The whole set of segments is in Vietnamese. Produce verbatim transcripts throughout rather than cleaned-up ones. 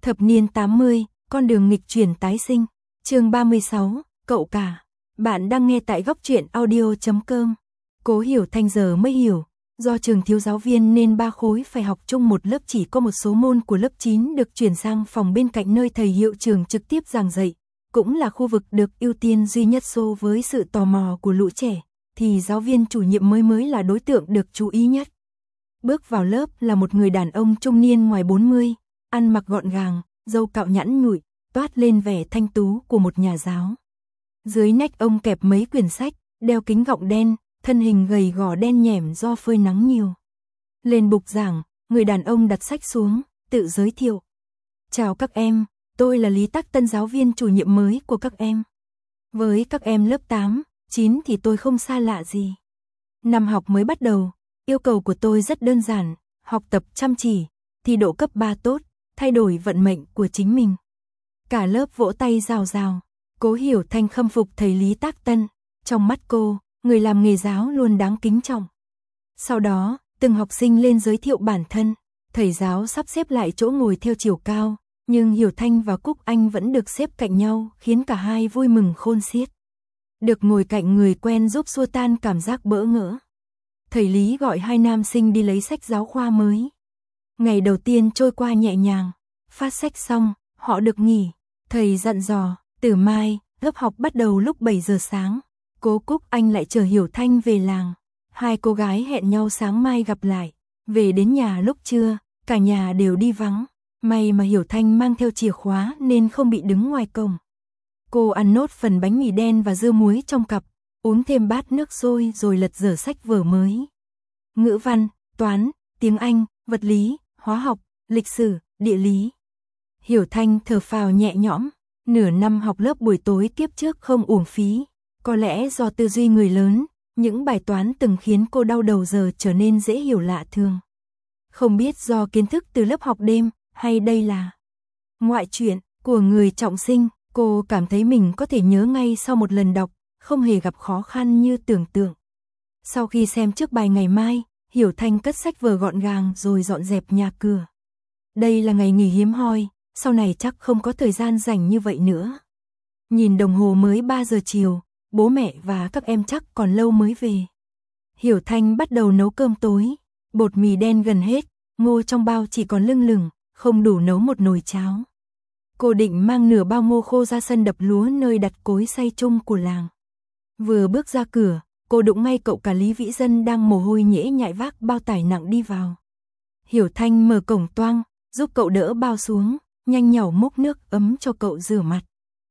Thập niên tám mươi, con đường nghịch chuyển tái sinh. Chương ba mươi sáu, cậu cả. Bạn đang nghe tại góc truyện audio chấm com. Cố Hiểu Thanh giờ mới hiểu, do trường thiếu giáo viên nên ba khối phải học chung một lớp, chỉ có một số môn của lớp chín được chuyển sang phòng bên cạnh nơi thầy hiệu trưởng trực tiếp giảng dạy, cũng là khu vực được ưu tiên duy nhất. So với sự tò mò của lũ trẻ, thì giáo viên chủ nhiệm mới mới là đối tượng được chú ý nhất. Bước vào lớp là một người đàn ông trung niên ngoài bốn mươi, ăn mặc gọn gàng, râu cạo nhẵn nhụi, toát lên vẻ thanh tú của một nhà giáo. Dưới nách ông kẹp mấy quyển sách, đeo kính gọng đen, thân hình gầy gò đen nhẻm do phơi nắng nhiều. Lên bục giảng, người đàn ông đặt sách xuống, tự giới thiệu. Chào các em, tôi là Lý Tắc Tân, giáo viên chủ nhiệm mới của các em. Với các em lớp tám, chín thì tôi không xa lạ gì. Năm học mới bắt đầu, yêu cầu của tôi rất đơn giản, học tập chăm chỉ, thi đỗ cấp ba tốt, thay đổi vận mệnh của chính mình. Cả lớp vỗ tay rào rào. Cố Hiểu Thanh khâm phục thầy Lý Tắc Tân. Trong mắt cô, người làm nghề giáo luôn đáng kính trọng. Sau đó, từng học sinh lên giới thiệu bản thân. Thầy giáo sắp xếp lại chỗ ngồi theo chiều cao, nhưng Hiểu Thanh và Cúc Anh vẫn được xếp cạnh nhau, khiến cả hai vui mừng khôn xiết. Được ngồi cạnh người quen giúp xua tan cảm giác bỡ ngỡ. Thầy Lý gọi hai nam sinh đi lấy sách giáo khoa mới. Ngày đầu tiên trôi qua nhẹ nhàng, phát sách xong, họ được nghỉ. Thầy dặn dò, từ mai, lớp học bắt đầu lúc bảy giờ sáng. Cố Cúc Anh lại chờ Hiểu Thanh về làng. Hai cô gái hẹn nhau sáng mai gặp lại. Về đến nhà lúc trưa, cả nhà đều đi vắng. May mà Hiểu Thanh mang theo chìa khóa nên không bị đứng ngoài cổng. Cô ăn nốt phần bánh mì đen và dưa muối trong cặp, uống thêm bát nước sôi rồi lật dở sách vở mới. Ngữ văn, toán, tiếng Anh, vật lý, hóa học, lịch sử, địa lý. Hiểu Thanh thở phào nhẹ nhõm, nửa năm học lớp buổi tối kiếp trước không uổng phí. Có lẽ do tư duy người lớn, những bài toán từng khiến cô đau đầu giờ trở nên dễ hiểu lạ thường. Không biết do kiến thức từ lớp học đêm, hay đây là ngoại truyện của người trọng sinh, cô cảm thấy mình có thể nhớ ngay sau một lần đọc, không hề gặp khó khăn như tưởng tượng. Sau khi xem trước bài ngày mai, Hiểu Thanh cất sách vở gọn gàng rồi dọn dẹp nhà cửa. Đây là ngày nghỉ hiếm hoi, sau này chắc không có thời gian rảnh như vậy nữa. Nhìn đồng hồ mới ba giờ chiều, bố mẹ và các em chắc còn lâu mới về. Hiểu Thanh bắt đầu nấu cơm tối, bột mì đen gần hết, ngô trong bao chỉ còn lưng lửng, không đủ nấu một nồi cháo. Cô định mang nửa bao ngô khô ra sân đập lúa nơi đặt cối xay chung của làng. Vừa bước ra cửa, cô đụng ngay cậu cả Lý Vĩ Dân đang mồ hôi nhễ nhại vác bao tải nặng đi vào. Hiểu Thanh mở cổng toang, giúp cậu đỡ bao xuống, nhanh nhảu múc nước ấm cho cậu rửa mặt.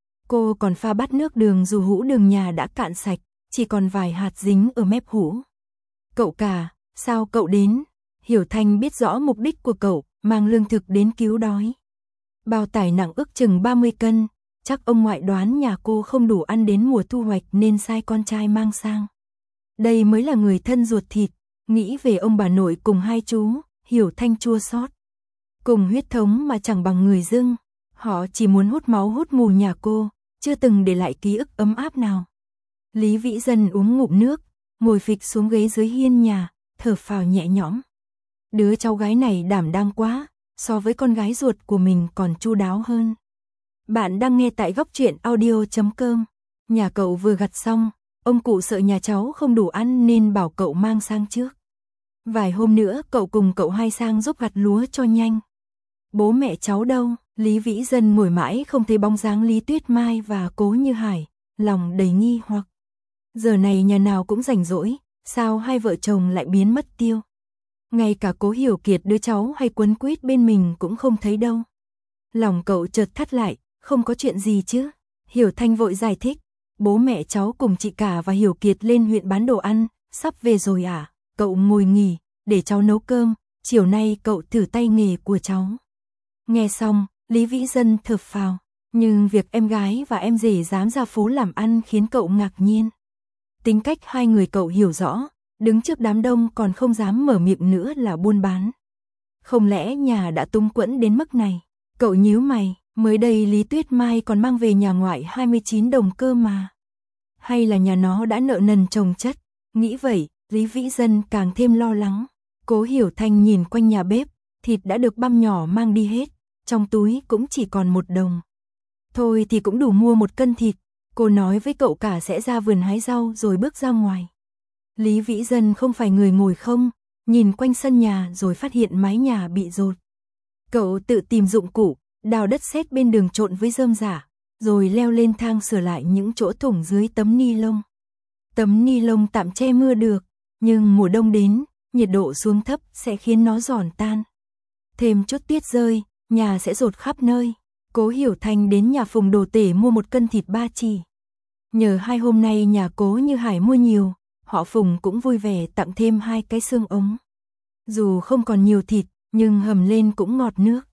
Cô còn pha bát nước đường dù hũ đường nhà đã cạn sạch, chỉ còn vài hạt dính ở mép hũ. Cậu cả, sao cậu đến? Hiểu Thanh biết rõ mục đích của cậu, mang lương thực đến cứu đói. Bao tải nặng ước chừng ba mươi cân, chắc ông ngoại đoán nhà cô không đủ ăn đến mùa thu hoạch nên sai con trai mang sang. Đây mới là người thân ruột thịt, nghĩ về ông bà nội cùng hai chú, Hiểu Thanh chua xót. Cùng huyết thống mà chẳng bằng người dưng, họ chỉ muốn hút máu hút mù nhà cô, chưa từng để lại ký ức ấm áp nào. Lý Vĩ Dân uống ngụm nước, ngồi phịch xuống ghế dưới hiên nhà, thở phào nhẹ nhõm. Đứa cháu gái này đảm đang quá, so với con gái ruột của mình còn chu đáo hơn. Bạn đang nghe tại góc truyện audio chấm com. Nhà cậu vừa gặt xong, ông cụ sợ nhà cháu không đủ ăn nên bảo cậu mang sang trước. Vài hôm nữa cậu cùng cậu hai sang giúp gặt lúa cho nhanh. Bố mẹ cháu đâu? Lý Vĩ Dân ngồi mãi không thấy bóng dáng Lý Tuyết Mai và Cố Như Hải, lòng đầy nghi hoặc. Giờ này nhà nào cũng rảnh rỗi, sao hai vợ chồng lại biến mất tiêu? Ngay cả Cố Hiểu Kiệt đứa cháu hay quấn quýt bên mình cũng không thấy đâu. Lòng cậu chợt thắt lại, không có chuyện gì chứ? Hiểu Thanh vội giải thích, bố mẹ cháu cùng chị cả và Hiểu Kiệt lên huyện bán đồ ăn, sắp về rồi à? Cậu ngồi nghỉ, để cháu nấu cơm, chiều nay cậu thử tay nghề của cháu. Nghe xong, Lý Vĩ Dân thở phào, nhưng việc em gái và em rể dám ra phố làm ăn khiến cậu ngạc nhiên. Tính cách hai người cậu hiểu rõ, đứng trước đám đông còn không dám mở miệng nữa là buôn bán. Không lẽ nhà đã túng quẫn đến mức này? Cậu nhíu mày, mới đây Lý Tuyết Mai còn mang về nhà ngoại hai mươi chín đồng cơ mà. Hay là nhà nó đã nợ nần chồng chất? Nghĩ vậy, Lý Vĩ Dân càng thêm lo lắng. Cố Hiểu Thanh nhìn quanh nhà bếp, thịt đã được băm nhỏ mang đi hết, trong túi cũng chỉ còn một đồng. Thôi thì cũng đủ mua một cân thịt, cô nói với cậu cả sẽ ra vườn hái rau rồi bước ra ngoài. Lý Vĩ Dân không phải người ngồi không, nhìn quanh sân nhà rồi phát hiện mái nhà bị dột. Cậu tự tìm dụng cụ, đào đất sét bên đường trộn với rơm rả, rồi leo lên thang sửa lại những chỗ thủng dưới tấm ni lông. Tấm ni lông tạm che mưa được, nhưng mùa đông đến, nhiệt độ xuống thấp sẽ khiến nó giòn tan. Thêm chút tuyết rơi, nhà sẽ dột khắp nơi. Cố Hiểu Thanh đến nhà Phùng Đồ Tể mua một cân thịt ba chỉ. Nhờ hai hôm nay nhà Cố Như Hải mua nhiều, họ Phùng cũng vui vẻ tặng thêm hai cái xương ống. Dù không còn nhiều thịt, nhưng hầm lên cũng ngọt nước.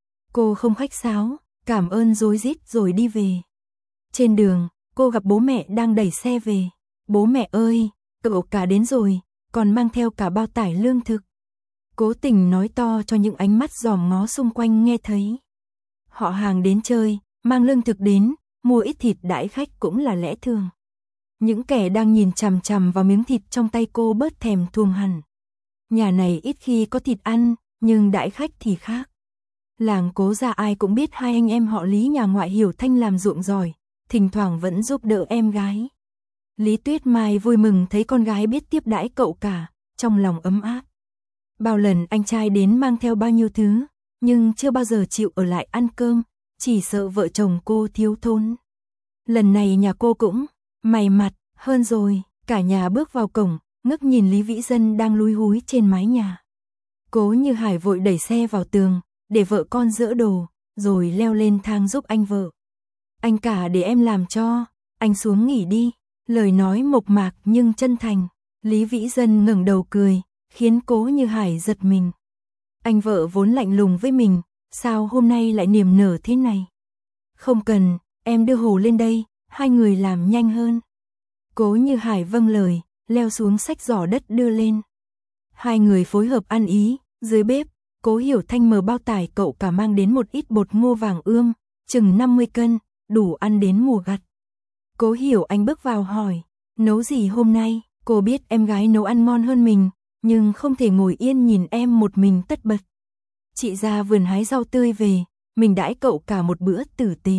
Cô không khách sáo, cảm ơn rối rít rồi đi về. Trên đường, cô gặp bố mẹ đang đẩy xe về. Bố mẹ ơi, cậu cả đến rồi, còn mang theo cả bao tải lương thực. Cố Tình nói to cho những ánh mắt dòm ngó xung quanh nghe thấy. Họ hàng đến chơi, mang lương thực đến, mua ít thịt đãi khách cũng là lẽ thường. Những kẻ đang nhìn chằm chằm vào miếng thịt trong tay cô bớt thèm thuồng hẳn. Nhà này ít khi có thịt ăn, nhưng đãi khách thì khác. Làng Cố gia ai cũng biết hai anh em họ Lý nhà ngoại Hiểu Thanh làm ruộng giỏi, thỉnh thoảng vẫn giúp đỡ em gái. Lý Tuyết Mai vui mừng thấy con gái biết tiếp đãi cậu cả, trong lòng ấm áp. Bao lần anh trai đến mang theo bao nhiêu thứ, nhưng chưa bao giờ chịu ở lại ăn cơm, chỉ sợ vợ chồng cô thiếu thốn. Lần này nhà cô cũng mày mặt hơn rồi, cả nhà bước vào cổng, ngước nhìn Lý Vĩ Dân đang lúi húi trên mái nhà. Cố Như Hải vội đẩy xe vào tường, để vợ con dỡ đồ, rồi leo lên thang giúp anh vợ. Anh cả để em làm cho, anh xuống nghỉ đi. Lời nói mộc mạc nhưng chân thành. Lý Vĩ Dân ngẩng đầu cười, khiến Cố Như Hải giật mình. Anh vợ vốn lạnh lùng với mình, sao hôm nay lại niềm nở thế này? Không cần, em đưa hồ lên đây, hai người làm nhanh hơn. Cố Như Hải vâng lời, leo xuống xách giỏ đất đưa lên. Hai người phối hợp ăn ý, dưới bếp, Cố Hiểu Thanh mở bao tải cậu cả mang đến một ít bột ngô vàng ươm, chừng năm mươi cân, đủ ăn đến mùa gặt. Cố Hiểu Anh bước vào hỏi, nấu gì hôm nay? Cô biết em gái nấu ăn ngon hơn mình, nhưng không thể ngồi yên nhìn em một mình tất bật. Chị ra vườn hái rau tươi về, mình đãi cậu cả một bữa tử tế.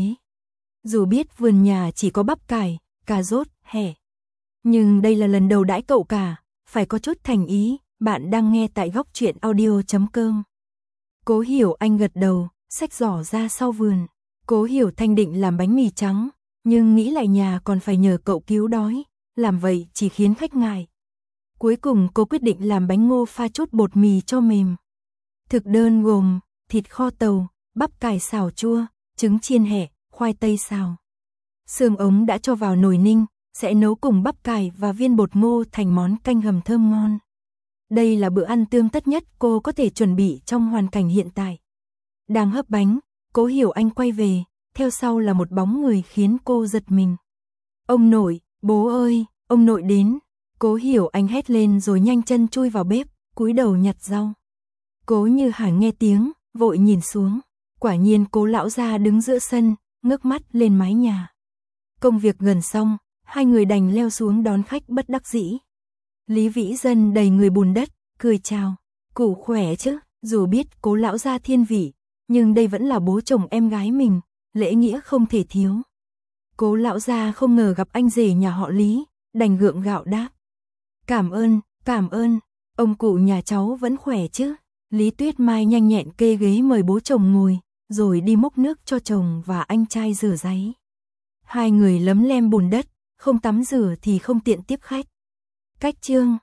Dù biết vườn nhà chỉ có bắp cải, cà rốt, hẹ, nhưng đây là lần đầu đãi cậu cả, phải có chút thành ý. Bạn đang nghe tại góc truyện audio chấm com. Cố Hiểu Anh gật đầu, xách giỏ ra sau vườn. Cố Hiểu Thanh định làm bánh mì trắng, nhưng nghĩ lại nhà còn phải nhờ cậu cứu đói, làm vậy chỉ khiến khách ngại. Cuối cùng cô quyết định làm bánh ngô pha chút bột mì cho mềm. Thực đơn gồm thịt kho tàu, bắp cải xào chua, trứng chiên hẹ, khoai tây xào. Xương ống đã cho vào nồi ninh, sẽ nấu cùng bắp cải và viên bột ngô thành món canh hầm thơm ngon. Đây là bữa ăn tươm tất nhất cô có thể chuẩn bị trong hoàn cảnh hiện tại. Đang hấp bánh, Cố Hiểu Anh quay về, theo sau là một bóng người khiến cô giật mình. Ông nội, bố ơi, ông nội đến. Cố Hiểu Anh hét lên rồi nhanh chân chui vào bếp, cúi đầu nhặt rau. Cố Như Hải nghe tiếng, vội nhìn xuống. Quả nhiên Cố lão gia đứng giữa sân, ngước mắt lên mái nhà. Công việc gần xong, hai người đành leo xuống đón khách bất đắc dĩ. Lý Vĩ Dân đầy người bùn đất, cười chào. Cụ khỏe chứ? Dù biết Cố lão gia thiên vị, nhưng đây vẫn là bố chồng em gái mình, lễ nghĩa không thể thiếu. Cố lão gia không ngờ gặp anh rể nhà họ Lý, đành gượng gạo đáp. Cảm ơn, cảm ơn, ông cụ nhà cháu vẫn khỏe chứ? Lý Tuyết Mai nhanh nhẹn kê ghế mời bố chồng ngồi, rồi đi múc nước cho chồng và anh trai rửa ráy. Hai người lấm lem bùn đất, không tắm rửa thì không tiện tiếp khách. Cách chương